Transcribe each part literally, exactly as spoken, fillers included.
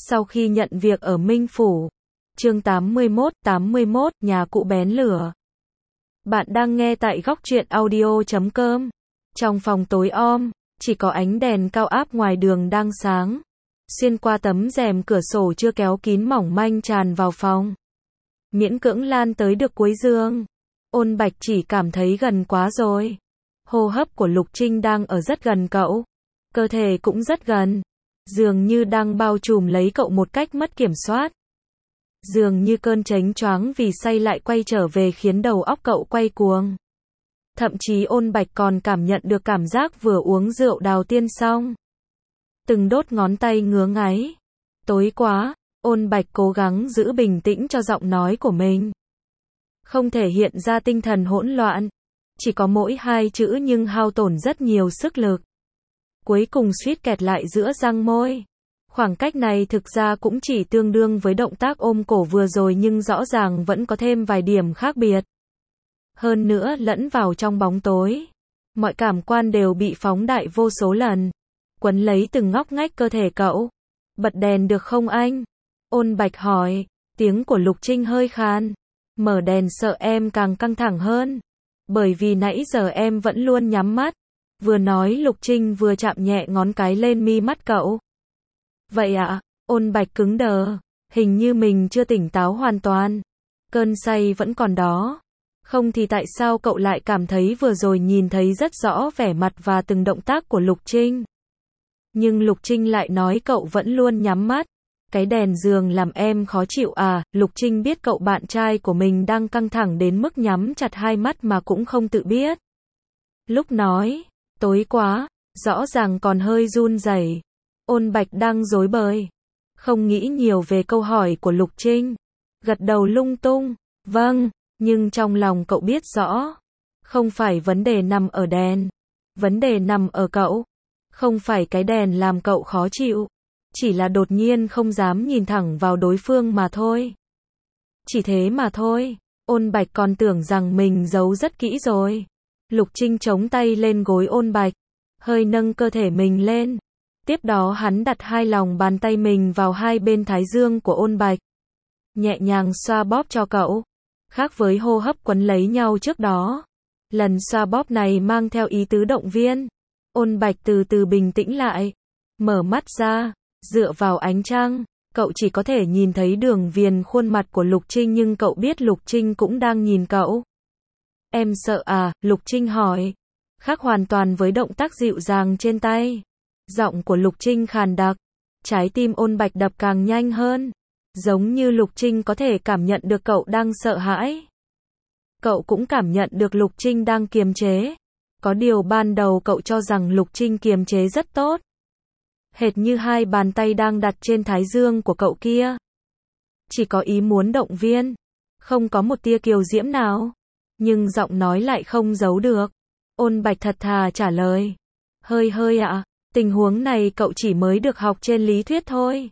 Sau khi nhận việc ở Minh Phủ. Chương tám mươi mốt, tám mươi mốt, nhà cụ bén lửa. Bạn đang nghe tại góc truyện audio chấm com. Trong phòng tối om, chỉ có ánh đèn cao áp ngoài đường đang sáng. Xuyên qua tấm rèm cửa sổ chưa kéo kín mỏng manh tràn vào phòng. Miễn cưỡng lan tới được cuối giường. Ôn Bạch chỉ cảm thấy gần quá rồi. Hô hấp của Lục Trinh đang ở rất gần cậu. Cơ thể cũng rất gần. Dường như đang bao trùm lấy cậu một cách mất kiểm soát. Dường như cơn chánh choáng vì say lại quay trở về khiến đầu óc cậu quay cuồng. Thậm chí Ôn Bạch còn cảm nhận được cảm giác vừa uống rượu đào tiên xong. Từng đốt ngón tay ngứa ngáy. Tối quá, Ôn Bạch cố gắng giữ bình tĩnh cho giọng nói của mình. Không thể hiện ra tinh thần hỗn loạn. Chỉ có mỗi hai chữ nhưng hao tổn rất nhiều sức lực. Cuối cùng suýt kẹt lại giữa răng môi. Khoảng cách này thực ra cũng chỉ tương đương với động tác ôm cổ vừa rồi nhưng rõ ràng vẫn có thêm vài điểm khác biệt. Hơn nữa lẫn vào trong bóng tối. Mọi cảm quan đều bị phóng đại vô số lần. Quấn lấy từng ngóc ngách cơ thể cậu. Bật đèn được không anh? Ôn Bạch hỏi. Tiếng của Lục Trinh hơi khan. Mở đèn sợ em càng căng thẳng hơn. Bởi vì nãy giờ em vẫn luôn nhắm mắt. Vừa nói Lục Trinh vừa chạm nhẹ ngón cái lên mi mắt cậu. Vậy ạ, à? Ôn Bạch cứng đờ. Hình như mình chưa tỉnh táo hoàn toàn. Cơn say vẫn còn đó. Không thì tại sao cậu lại cảm thấy vừa rồi nhìn thấy rất rõ vẻ mặt và từng động tác của Lục Trinh. Nhưng Lục Trinh lại nói cậu vẫn luôn nhắm mắt. Cái đèn giường làm em khó chịu à? Lục Trinh biết cậu bạn trai của mình đang căng thẳng đến mức nhắm chặt hai mắt mà cũng không tự biết. Lúc nói, tối quá, rõ ràng còn hơi run rẩy. Ôn Bạch đang rối bời. Không nghĩ nhiều về câu hỏi của Lục Trinh. Gật đầu lung tung. Vâng, nhưng trong lòng cậu biết rõ. Không phải vấn đề nằm ở đèn. Vấn đề nằm ở cậu. Không phải cái đèn làm cậu khó chịu. Chỉ là đột nhiên không dám nhìn thẳng vào đối phương mà thôi. Chỉ thế mà thôi. Ôn Bạch còn tưởng rằng mình giấu rất kỹ rồi. Lục Trinh chống tay lên gối Ôn Bạch. Hơi nâng cơ thể mình lên. Tiếp đó hắn đặt hai lòng bàn tay mình vào hai bên thái dương của Ôn Bạch. Nhẹ nhàng xoa bóp cho cậu. Khác với hô hấp quấn lấy nhau trước đó. Lần xoa bóp này mang theo ý tứ động viên. Ôn Bạch từ từ bình tĩnh lại. Mở mắt ra. Dựa vào ánh trăng. Cậu chỉ có thể nhìn thấy đường viền khuôn mặt của Lục Trinh nhưng cậu biết Lục Trinh cũng đang nhìn cậu. Em sợ à? Lục Trinh hỏi. Khác hoàn toàn với động tác dịu dàng trên tay. Giọng của Lục Trinh khàn đặc. Trái tim Ôn Bạch đập càng nhanh hơn. Giống như Lục Trinh có thể cảm nhận được cậu đang sợ hãi. Cậu cũng cảm nhận được Lục Trinh đang kiềm chế. Có điều ban đầu cậu cho rằng Lục Trinh kiềm chế rất tốt. Hệt như hai bàn tay đang đặt trên thái dương của cậu kia. Chỉ có ý muốn động viên. Không có một tia kiều diễm nào. Nhưng giọng nói lại không giấu được. Ôn Bạch thật thà trả lời. Hơi hơi ạ. À, tình huống này cậu chỉ mới được học trên lý thuyết thôi.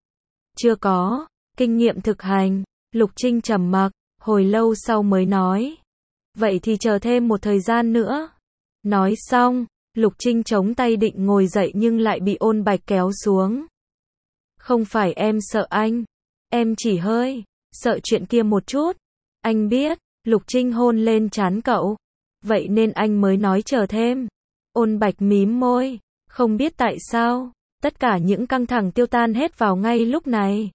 Chưa có kinh nghiệm thực hành. Lục Trinh trầm mặc. Hồi lâu sau mới nói. Vậy thì chờ thêm một thời gian nữa. Nói xong. Lục Trinh chống tay định ngồi dậy nhưng lại bị Ôn Bạch kéo xuống. Không phải em sợ anh. Em chỉ hơi sợ chuyện kia một chút. Anh biết. Lục Trinh hôn lên trán cậu. Vậy nên anh mới nói chờ thêm. Ôn Bạch mím môi. Không biết tại sao. Tất cả những căng thẳng tiêu tan hết vào ngay lúc này.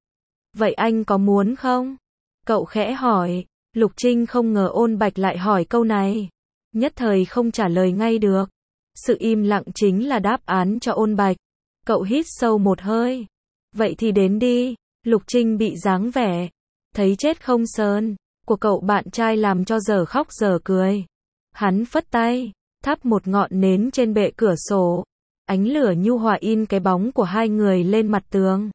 Vậy anh có muốn không? Cậu khẽ hỏi. Lục Trinh không ngờ Ôn Bạch lại hỏi câu này. Nhất thời không trả lời ngay được. Sự im lặng chính là đáp án cho Ôn Bạch. Cậu hít sâu một hơi. Vậy thì đến đi. Lục Trinh bị dáng vẻ. Thấy chết không sờn. Của cậu bạn trai làm cho giờ khóc giờ cười. Hắn phất tay. Thắp một ngọn nến trên bệ cửa sổ. Ánh lửa nhu hòa in cái bóng của hai người lên mặt tường.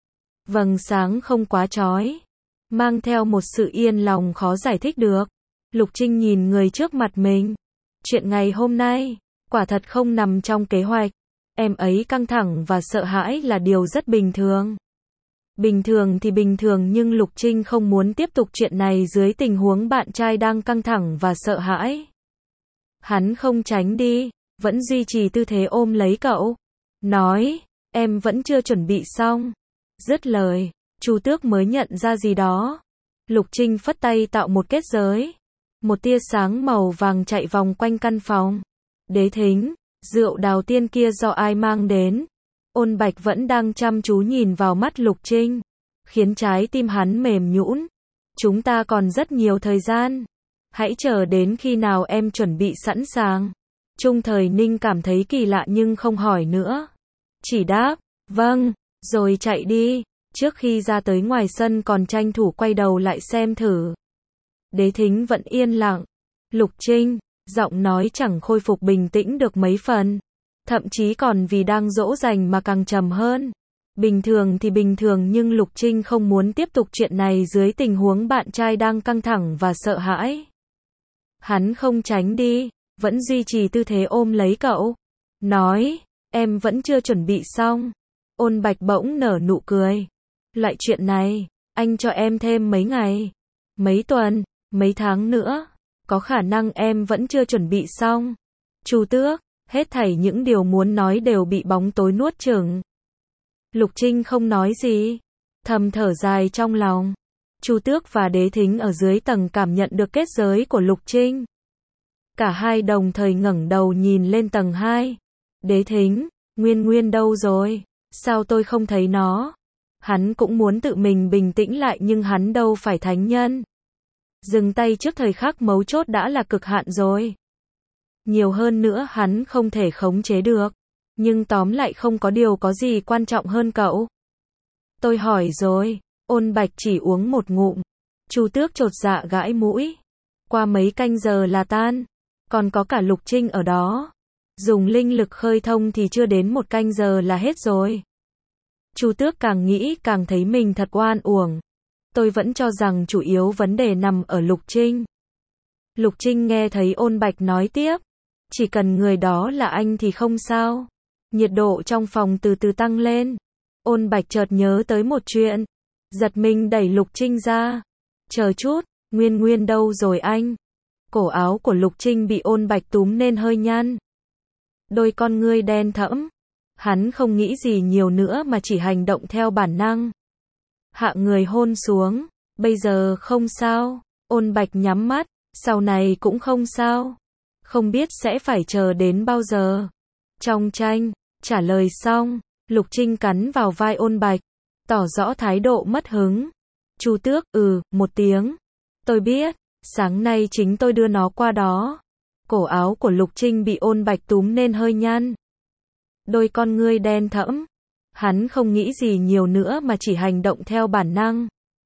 Vầng sáng không quá chói. Mang theo một sự yên lòng khó giải thích được. Lục Trinh nhìn người trước mặt mình. Chuyện ngày hôm nay. Quả thật không nằm trong kế hoạch. Em ấy căng thẳng và sợ hãi là điều rất bình thường. Bình thường thì bình thường nhưng Lục Trinh không muốn tiếp tục chuyện này dưới tình huống bạn trai đang căng thẳng và sợ hãi. Hắn không tránh đi, vẫn duy trì tư thế ôm lấy cậu. Nói, em vẫn chưa chuẩn bị xong. Dứt lời, Chu Tước mới nhận ra gì đó. Lục Trinh phất tay tạo một kết giới. Một tia sáng màu vàng chạy vòng quanh căn phòng. Đế Thính, rượu đào tiên kia do ai mang đến? Ôn Bạch vẫn đang chăm chú nhìn vào mắt Lục Trinh, khiến trái tim hắn mềm nhũn. Chúng ta còn rất nhiều thời gian. Hãy chờ đến khi nào em chuẩn bị sẵn sàng. Trung Thời Ninh cảm thấy kỳ lạ nhưng không hỏi nữa. Chỉ đáp, vâng, rồi chạy đi. Trước khi ra tới ngoài sân còn tranh thủ quay đầu lại xem thử. Đế Thính vẫn yên lặng. Lục Trinh, giọng nói chẳng khôi phục bình tĩnh được mấy phần. Thậm chí còn vì đang dỗ dành mà càng trầm hơn. Bình thường thì bình thường nhưng Lục Trinh không muốn tiếp tục chuyện này dưới tình huống bạn trai đang căng thẳng và sợ hãi. Hắn không tránh đi, vẫn duy trì tư thế ôm lấy cậu. Nói, em vẫn chưa chuẩn bị xong. Ôn Bạch bỗng nở nụ cười. Loại chuyện này, anh cho em thêm mấy ngày, mấy tuần, mấy tháng nữa. Có khả năng em vẫn chưa chuẩn bị xong. Chu Tước, hết thảy những điều muốn nói đều bị bóng tối nuốt chửng. Lục Trinh không nói gì, thầm thở dài trong lòng. Chu Tước và Đế Thính ở dưới tầng cảm nhận được kết giới của Lục Trinh. Cả hai đồng thời ngẩng đầu nhìn lên tầng hai. Đế Thính, Nguyên Nguyên đâu rồi? Sao tôi không thấy nó? Hắn cũng muốn tự mình bình tĩnh lại nhưng hắn đâu phải thánh nhân. Dừng tay trước thời khắc mấu chốt đã là cực hạn rồi. Nhiều hơn nữa hắn không thể khống chế được. Nhưng tóm lại không có điều có gì quan trọng hơn cậu. Tôi hỏi rồi. Ôn Bạch chỉ uống một ngụm. Chu Tước chột dạ gãi mũi. Qua mấy canh giờ là tan. Còn có cả Lục Trinh ở đó. Dùng linh lực khơi thông thì chưa đến một canh giờ là hết rồi. Chu Tước càng nghĩ càng thấy mình thật oan uổng. Tôi vẫn cho rằng chủ yếu vấn đề nằm ở Lục Trinh. Lục Trinh nghe thấy Ôn Bạch nói tiếp. Chỉ cần người đó là anh thì không sao. Nhiệt độ trong phòng từ từ tăng lên. Ôn Bạch chợt nhớ tới một chuyện. Giật mình đẩy Lục Trinh ra. Chờ chút, Nguyên Nguyên đâu rồi anh? Cổ áo của Lục Trinh bị Ôn Bạch túm nên hơi nhăn. Đôi con ngươi đen thẫm. Hắn không nghĩ gì nhiều nữa mà chỉ hành động theo bản năng. Hạ người hôn xuống. Bây giờ không sao. Ôn Bạch nhắm mắt. Sau này cũng không sao. Không biết sẽ phải chờ đến bao giờ. Trong tranh, trả lời xong, Lục Trinh cắn vào vai Ôn Bạch, tỏ rõ thái độ mất hứng. Chu Tước, ừ, một tiếng. Tôi biết, sáng nay chính tôi đưa nó qua đó. Cổ áo của Lục Trinh bị Ôn Bạch túm nên hơi nhăn. Đôi con ngươi đen thẫm. Hắn không nghĩ gì nhiều nữa mà chỉ hành động theo bản năng.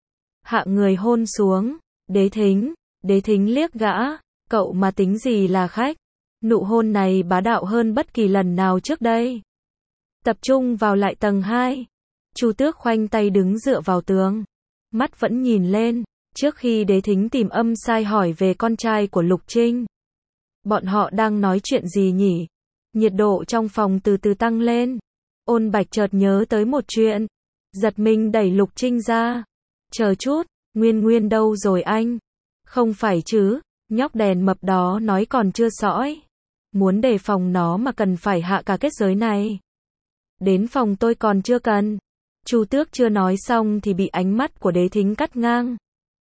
Hạ người hôn xuống. Đế Thính, Đế Thính liếc gã. Cậu mà tính gì là khách? Nụ hôn này bá đạo hơn bất kỳ lần nào trước đây. Tập trung vào lại tầng hai. Chu Tước khoanh tay đứng dựa vào tường. Mắt vẫn nhìn lên. Trước khi Đế Thính tìm âm sai hỏi về con trai của Lục Trinh. Bọn họ đang nói chuyện gì nhỉ? Nhiệt độ trong phòng từ từ tăng lên. Ôn Bạch chợt nhớ tới một chuyện. Giật mình đẩy Lục Trinh ra. Chờ chút, Nguyên Nguyên đâu rồi anh? Không phải chứ, nhóc đèn mập đó nói còn chưa sõi. Muốn đề phòng nó mà cần phải hạ cả kết giới này. Đến phòng tôi còn chưa cần. Chu Tước chưa nói xong thì bị ánh mắt của Đế Thính cắt ngang.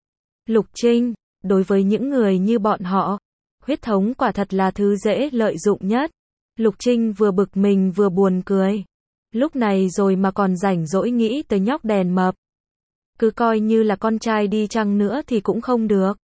Lục Trinh, đối với những người như bọn họ, huyết thống quả thật là thứ dễ lợi dụng nhất. Lục Trinh vừa bực mình vừa buồn cười. Lúc này rồi mà còn rảnh rỗi nghĩ tới nhóc đèn mập. Cứ coi như là con trai đi chăng nữa thì cũng không được.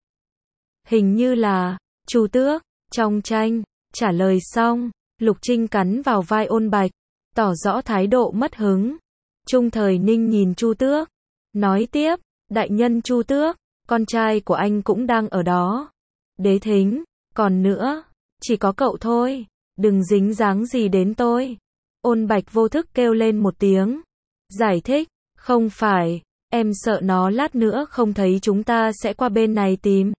Hình như là, Chu Tước, trong tranh, trả lời xong, Lục Trinh cắn vào vai Ôn Bạch, tỏ rõ thái độ mất hứng. Trung Thời Ninh nhìn Chu Tước, nói tiếp, đại nhân Chu Tước, con trai của anh cũng đang ở đó. Đế Thính, còn nữa, chỉ có cậu thôi, đừng dính dáng gì đến tôi. Ôn Bạch vô thức kêu lên một tiếng. Giải thích, không phải, em sợ nó lát nữa không thấy chúng ta sẽ qua bên này tìm.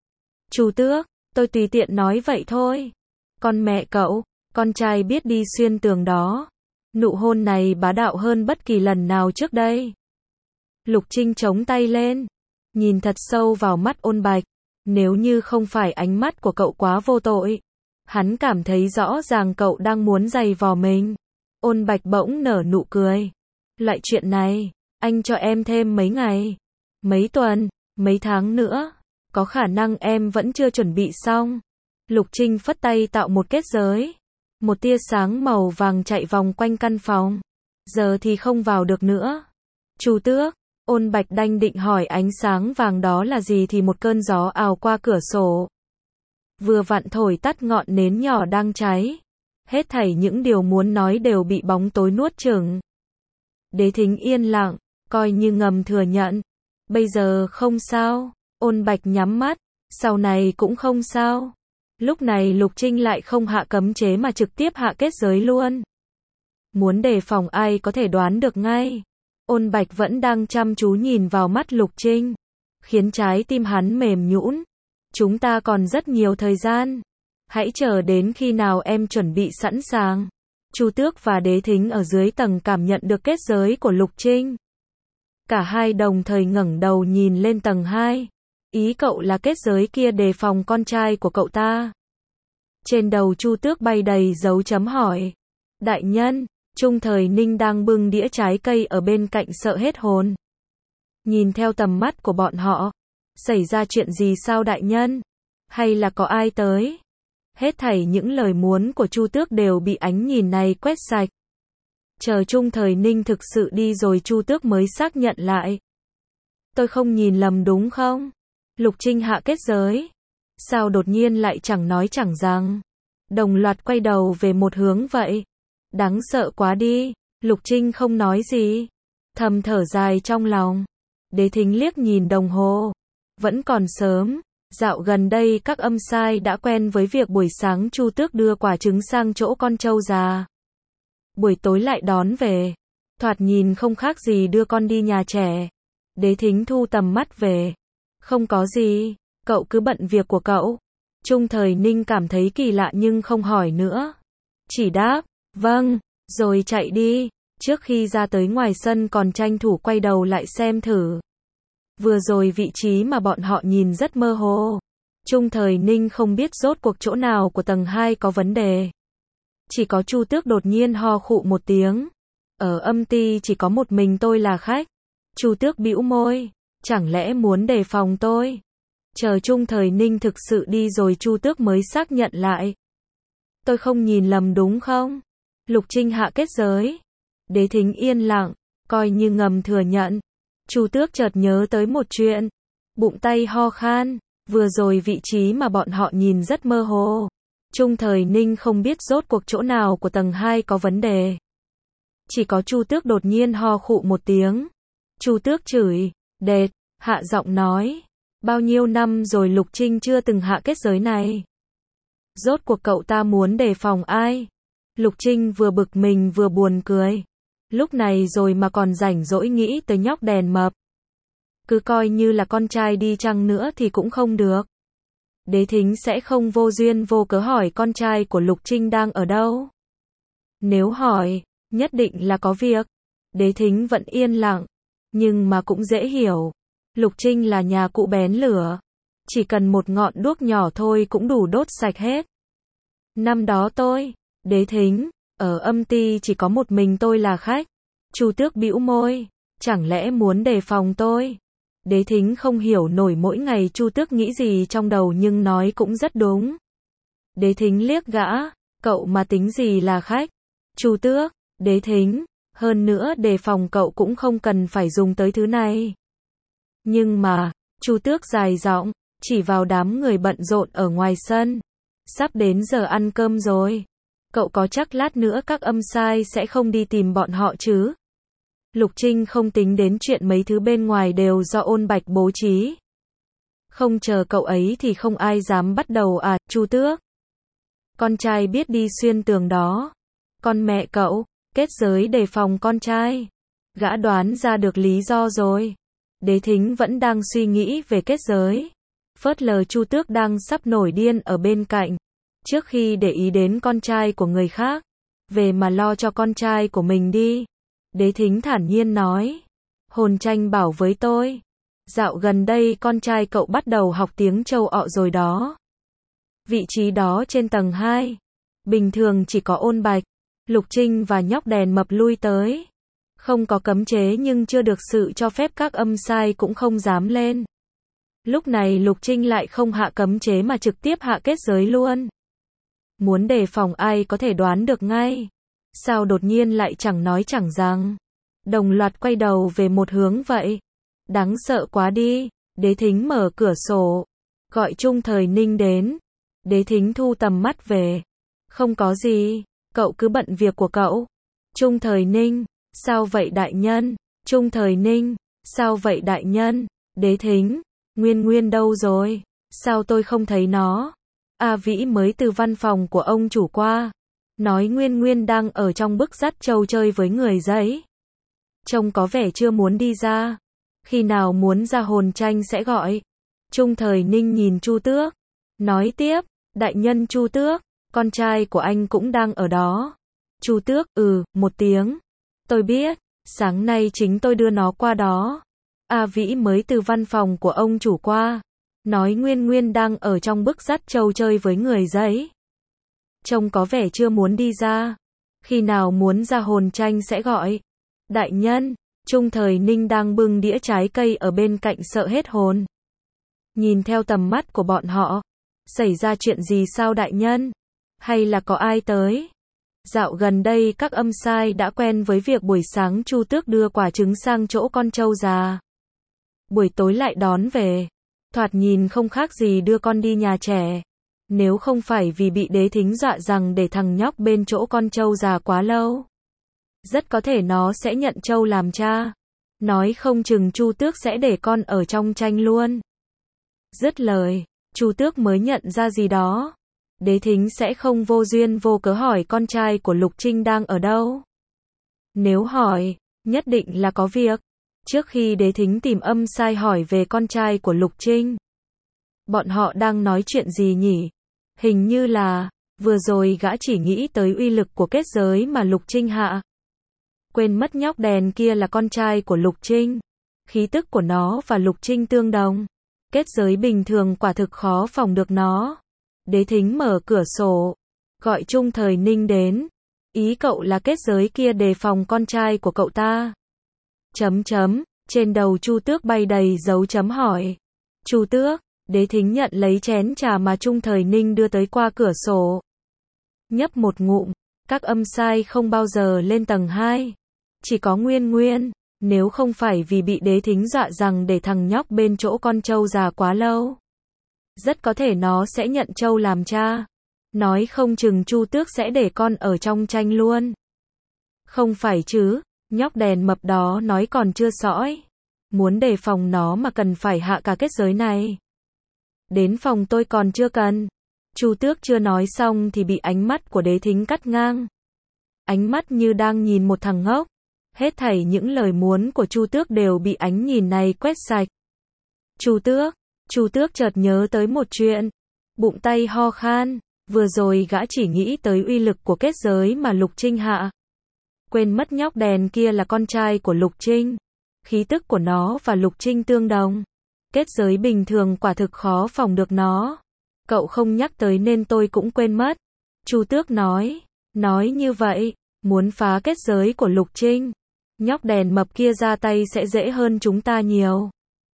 Chu Tước, tôi tùy tiện nói vậy thôi. Con mẹ cậu, con trai biết đi xuyên tường đó. Nụ hôn này bá đạo hơn bất kỳ lần nào trước đây. Lục Trinh chống tay lên, nhìn thật sâu vào mắt Ôn Bạch. Nếu như không phải ánh mắt của cậu quá vô tội, hắn cảm thấy rõ ràng cậu đang muốn giày vò mình. Ôn Bạch bỗng nở nụ cười. Loại chuyện này, Anh cho em thêm mấy ngày, mấy tuần, mấy tháng nữa. Có khả năng em vẫn chưa chuẩn bị xong. Lục Trinh phất tay tạo một kết giới. Một tia sáng màu vàng chạy vòng quanh căn phòng. Giờ thì không vào được nữa. Chu Tước, Ôn Bạch đanh định hỏi ánh sáng vàng đó là gì thì một cơn gió ào qua cửa sổ. Vừa vặn thổi tắt ngọn nến nhỏ đang cháy. Hết thảy những điều muốn nói đều bị bóng tối nuốt chửng. Đế Thính yên lặng, coi như ngầm thừa nhận. Bây giờ không sao. Ôn Bạch nhắm mắt, sau này cũng không sao. Lúc này Lục Trinh lại không hạ cấm chế mà trực tiếp hạ kết giới luôn. Muốn đề phòng ai có thể đoán được ngay. Ôn Bạch vẫn đang chăm chú nhìn vào mắt Lục Trinh, khiến trái tim hắn mềm nhũn. Chúng ta còn rất nhiều thời gian. Hãy chờ đến khi nào em chuẩn bị sẵn sàng. Chu Tước và Đế Thính ở dưới tầng cảm nhận được kết giới của Lục Trinh. Cả hai đồng thời ngẩng đầu nhìn lên tầng hai. Ý cậu là kết giới kia đề phòng con trai của cậu ta. Trên đầu Chu Tước bay đầy dấu chấm hỏi. Đại nhân, Trung Thời Ninh đang bưng đĩa trái cây ở bên cạnh sợ hết hồn. Nhìn theo tầm mắt của bọn họ. Xảy ra chuyện gì sao đại nhân? Hay là có ai tới? Hết thảy những lời muốn của Chu Tước đều bị ánh nhìn này quét sạch. Chờ Trung Thời Ninh thực sự đi rồi Chu Tước mới xác nhận lại. Tôi không nhìn lầm đúng không? Lục Trinh hạ kết giới. Sao đột nhiên lại chẳng nói chẳng rằng. Đồng loạt quay đầu về một hướng vậy. Đáng sợ quá đi. Lục Trinh không nói gì. Thầm thở dài trong lòng. Đế Thính liếc nhìn đồng hồ. Vẫn còn sớm. Dạo gần đây các âm sai đã quen với việc buổi sáng Chu Tước đưa quả trứng sang chỗ con trâu già. Buổi tối lại đón về. Thoạt nhìn không khác gì đưa con đi nhà trẻ. Đế Thính thu tầm mắt về. Không có gì, cậu cứ bận việc của cậu. Trung Thời Ninh cảm thấy kỳ lạ nhưng không hỏi nữa. Chỉ đáp, vâng, rồi chạy đi. Trước khi ra tới ngoài sân còn tranh thủ quay đầu lại xem thử. Vừa rồi vị trí mà bọn họ nhìn rất mơ hồ. Trung Thời Ninh không biết rốt cuộc chỗ nào của tầng hai có vấn đề. Chỉ có Chu Tước đột nhiên ho khụ một tiếng. Ở âm ty chỉ có một mình tôi là khách. Chu Tước bĩu môi. Chẳng lẽ muốn đề phòng tôi? Chờ Trung Thời Ninh thực sự đi rồi Chu Tước mới xác nhận lại. Tôi không nhìn lầm đúng không? Lục Trinh hạ kết giới. Đế Thính yên lặng, coi như ngầm thừa nhận. Chu Tước chợt nhớ tới một chuyện. Bụng tay ho khan. Vừa rồi vị trí mà bọn họ nhìn rất mơ hồ. Trung Thời Ninh không biết rốt cuộc chỗ nào của tầng hai có vấn đề. Chỉ có Chu Tước đột nhiên ho khụ một tiếng. Chu Tước chửi. Đệt, hạ giọng nói. Bao nhiêu năm rồi Lục Trinh chưa từng hạ kết giới này. Rốt cuộc cậu ta muốn đề phòng ai? Lục Trinh vừa bực mình vừa buồn cười. Lúc này rồi mà còn rảnh rỗi nghĩ tới nhóc đèn mập. Cứ coi như là con trai đi chăng nữa thì cũng không được. Đế Thính sẽ không vô duyên vô cớ hỏi con trai của Lục Trinh đang ở đâu. Nếu hỏi, nhất định là có việc. Đế Thính vẫn yên lặng. Nhưng mà cũng dễ hiểu. Lục Trinh là nhà cụ bén lửa. Chỉ cần một ngọn đuốc nhỏ thôi cũng đủ đốt sạch hết. Năm đó tôi, Đế Thính, ở âm ty chỉ có một mình tôi là khách. Chu Tước bĩu môi. Chẳng lẽ muốn đề phòng tôi? Đế Thính không hiểu nổi mỗi ngày Chu Tước nghĩ gì trong đầu nhưng nói cũng rất đúng. Đế Thính liếc gã. Cậu mà tính gì là khách? Chu Tước, Đế Thính. Hơn nữa đề phòng cậu cũng không cần phải dùng tới thứ này. Nhưng mà, Chu Tước dài giọng, chỉ vào đám người bận rộn ở ngoài sân. Sắp đến giờ ăn cơm rồi. Cậu có chắc lát nữa các âm sai sẽ không đi tìm bọn họ chứ? Lục Trinh không tính đến chuyện mấy thứ bên ngoài đều do Ôn Bạch bố trí. Không chờ cậu ấy thì không ai dám bắt đầu à, Chu Tước. Con trai biết đi xuyên tường đó. Con mẹ cậu, kết giới đề phòng con trai. Gã đoán ra được lý do rồi. Đế Thính vẫn đang suy nghĩ về kết giới. Phớt lờ Chu Tước đang sắp nổi điên ở bên cạnh. Trước khi để ý đến con trai của người khác. Về mà lo cho con trai của mình đi. Đế Thính thản nhiên nói. Hồn Tranh bảo với tôi. Dạo gần đây con trai cậu bắt đầu học tiếng châu ọ rồi đó. Vị trí đó trên tầng hai. Bình thường chỉ có Ôn Bạch, Lục Trinh và nhóc đèn mập lui tới. Không có cấm chế nhưng chưa được sự cho phép các âm sai cũng không dám lên. Lúc này Lục Trinh lại không hạ cấm chế mà trực tiếp hạ kết giới luôn. Muốn đề phòng ai có thể đoán được ngay. Sao đột nhiên lại chẳng nói chẳng rằng. Đồng loạt quay đầu về một hướng vậy. Đáng sợ quá đi. Đế Thính mở cửa sổ. Gọi Trung Thời Ninh đến. Đế Thính thu tầm mắt về. Không có gì. Cậu cứ bận việc của cậu. Trung Thời Ninh. Sao vậy đại nhân? Trung Thời Ninh. Sao vậy đại nhân? Đế Thính. Nguyên Nguyên đâu rồi? Sao tôi không thấy nó? A Vĩ mới từ văn phòng của ông chủ qua. Nói Nguyên Nguyên đang ở trong bức dắt trâu chơi với người giấy. Trông có vẻ chưa muốn đi ra. Khi nào muốn ra hồn tranh sẽ gọi. Trung Thời Ninh nhìn Chu Tước. Nói tiếp, đại nhân Chu Tước, con trai của anh cũng đang ở đó. Chu Tước, ừ, một tiếng. Tôi biết, sáng nay chính tôi đưa nó qua đó. A Vĩ mới từ văn phòng của ông chủ qua. Nói Nguyên Nguyên đang ở trong bức dắt trâu chơi với người giấy. Trông có vẻ chưa muốn đi ra. Khi nào muốn ra hồn tranh sẽ gọi. Đại nhân, Trung Thời Ninh đang bưng đĩa trái cây ở bên cạnh sợ hết hồn. Nhìn theo tầm mắt của bọn họ. Xảy ra chuyện gì sao đại nhân? Hay là có ai tới? Dạo gần đây các âm sai đã quen với việc buổi sáng Chu Tước đưa quả trứng sang chỗ con trâu già. Buổi tối lại đón về. Thoạt nhìn không khác gì đưa con đi nhà trẻ. Nếu không phải vì bị Đế Thính dọa rằng để thằng nhóc bên chỗ con trâu già quá lâu. Rất có thể nó sẽ nhận trâu làm cha. Nói không chừng Chu Tước sẽ để con ở trong tranh luôn. Dứt lời, Chu Tước mới nhận ra gì đó. Đế Thính sẽ không vô duyên vô cớ hỏi con trai của Lục Trinh đang ở đâu. Nếu hỏi, nhất định là có việc. Trước khi Đế Thính tìm âm sai hỏi về con trai của Lục Trinh. Bọn họ đang nói chuyện gì nhỉ? Hình như là, vừa rồi gã chỉ nghĩ tới uy lực của kết giới mà Lục Trinh hạ. Quên mất nhóc đèn kia là con trai của Lục Trinh. Khí tức của nó và Lục Trinh tương đồng. Kết giới bình thường quả thực khó phòng được nó. Đế Thính mở cửa sổ. Gọi Trung Thời Ninh đến. Ý cậu là kết giới kia đề phòng con trai của cậu ta. Chấm chấm, trên đầu Chu Tước bay đầy dấu chấm hỏi. Chu Tước, Đế Thính nhận lấy chén trà mà Trung Thời Ninh đưa tới qua cửa sổ. Nhấp một ngụm, các âm sai không bao giờ lên tầng hai. Chỉ có Nguyên Nguyên, nếu không phải vì bị Đế Thính dọa rằng để thằng nhóc bên chỗ con trâu già quá lâu. Rất có thể nó sẽ nhận trâu làm cha. Nói không chừng Chu Tước sẽ để con ở trong tranh luôn. Không phải chứ, nhóc đèn mập đó nói còn chưa sõi. Muốn đề phòng nó mà cần phải hạ cả kết giới này. Đến phòng tôi còn chưa cần. Chu Tước chưa nói xong thì bị ánh mắt của Đế Thính cắt ngang. Ánh mắt như đang nhìn một thằng ngốc. Hết thảy những lời muốn của Chu Tước đều bị ánh nhìn này quét sạch. Chu Tước, Chu Tước chợt nhớ tới một chuyện. Bụng tay ho khan. Vừa rồi gã chỉ nghĩ tới uy lực của kết giới mà Lục Trinh hạ. Quên mất nhóc đèn kia là con trai của Lục Trinh. Khí tức của nó và Lục Trinh tương đồng. Kết giới bình thường quả thực khó phòng được nó. Cậu không nhắc tới nên tôi cũng quên mất. Chu Tước nói. Nói như vậy, muốn phá kết giới của Lục Trinh. Nhóc đèn mập kia ra tay sẽ dễ hơn chúng ta nhiều.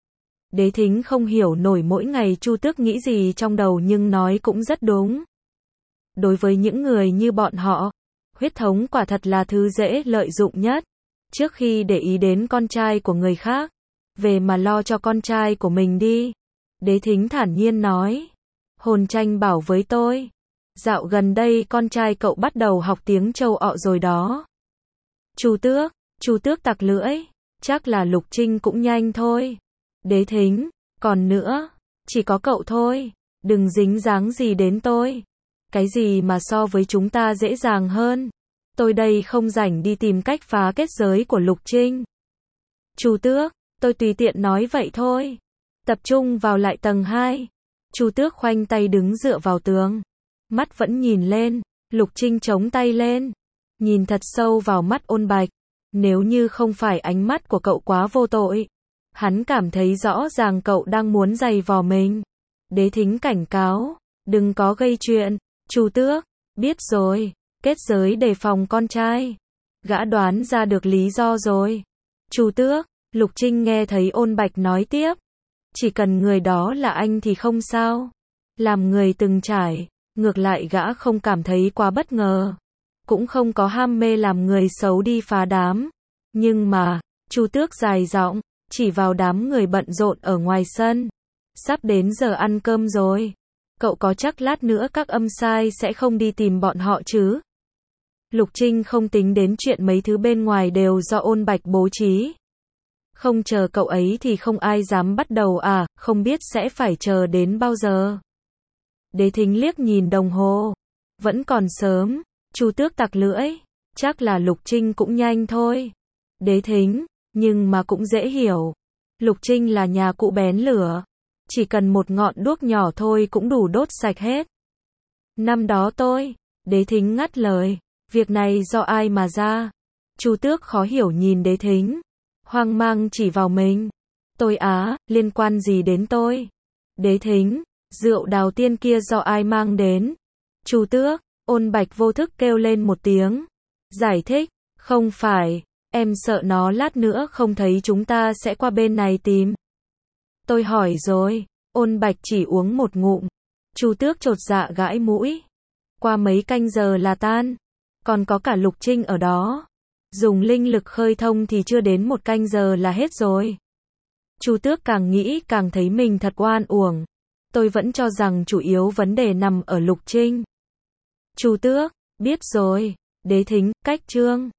Đế Thính không hiểu nổi mỗi ngày Chu Tước nghĩ gì trong đầu nhưng nói cũng rất đúng. Đối với những người như bọn họ, huyết thống quả thật là thứ dễ lợi dụng nhất. Trước khi để ý đến con trai của người khác, về mà lo cho con trai của mình đi. Đế Thính thản nhiên nói. Hồn tranh bảo với tôi. Dạo gần đây con trai cậu bắt đầu học tiếng châu ọ rồi đó. Chu Tước, Chu Tước tặc lưỡi. Chắc là Lục Trinh cũng nhanh thôi. Đế Thính, còn nữa, chỉ có cậu thôi. Đừng dính dáng gì đến tôi. Cái gì mà so với chúng ta dễ dàng hơn. Tôi đây không rảnh đi tìm cách phá kết giới của Lục Trinh. Chu Tước, tôi tùy tiện nói vậy thôi. Tập trung vào lại tầng hai. Chu Tước khoanh tay đứng dựa vào tường. Mắt vẫn nhìn lên. Lục Trinh chống tay lên. Nhìn thật sâu vào mắt Ôn Bạch. Nếu như không phải ánh mắt của cậu quá vô tội. Hắn cảm thấy rõ ràng cậu đang muốn giày vò mình. Đế Thính cảnh cáo. Đừng có gây chuyện. Chu Tước, biết rồi. Kết giới đề phòng con trai. Gã đoán ra được lý do rồi. Chu Tước, Lục Trinh nghe thấy Ôn Bạch nói tiếp. Chỉ cần người đó là anh thì không sao. Làm người từng trải, ngược lại gã không cảm thấy quá bất ngờ. Cũng không có ham mê làm người xấu đi phá đám. Nhưng mà, Chu Tước dài giọng, chỉ vào đám người bận rộn ở ngoài sân. Sắp đến giờ ăn cơm rồi. Cậu có chắc lát nữa các âm sai sẽ không đi tìm bọn họ chứ? Lục Trinh không tính đến chuyện mấy thứ bên ngoài đều do Ôn Bạch bố trí. Không chờ cậu ấy thì không ai dám bắt đầu à, không biết sẽ phải chờ đến bao giờ. Đế Thính liếc nhìn đồng hồ. Vẫn còn sớm. Chu Tước tặc lưỡi. Chắc là Lục Trinh cũng nhanh thôi. Đế Thính, nhưng mà cũng dễ hiểu. Lục Trinh là nhà cụ bén lửa. Chỉ cần một ngọn đuốc nhỏ thôi cũng đủ đốt sạch hết. Năm đó tôi, Đế Thính ngắt lời, việc này do ai mà ra? Chu Tước khó hiểu nhìn Đế Thính, hoang mang chỉ vào mình. Tôi á, liên quan gì đến tôi? Đế Thính, rượu đào tiên kia do ai mang đến? Chu Tước, Ôn Bạch vô thức kêu lên một tiếng. Giải thích, không phải, em sợ nó lát nữa không thấy chúng ta sẽ qua bên này tìm. Tôi hỏi rồi. Ôn Bạch chỉ uống một ngụm. Chu Tước chột dạ gãi mũi. Qua mấy canh giờ là tan. Còn có cả Lục Trinh ở đó. Dùng linh lực khơi thông thì chưa đến một canh giờ là hết rồi. Chu Tước càng nghĩ càng thấy mình thật oan uổng. Tôi vẫn cho rằng chủ yếu vấn đề nằm ở Lục Trinh. Chu Tước, biết rồi. Đế Thính, cách chương.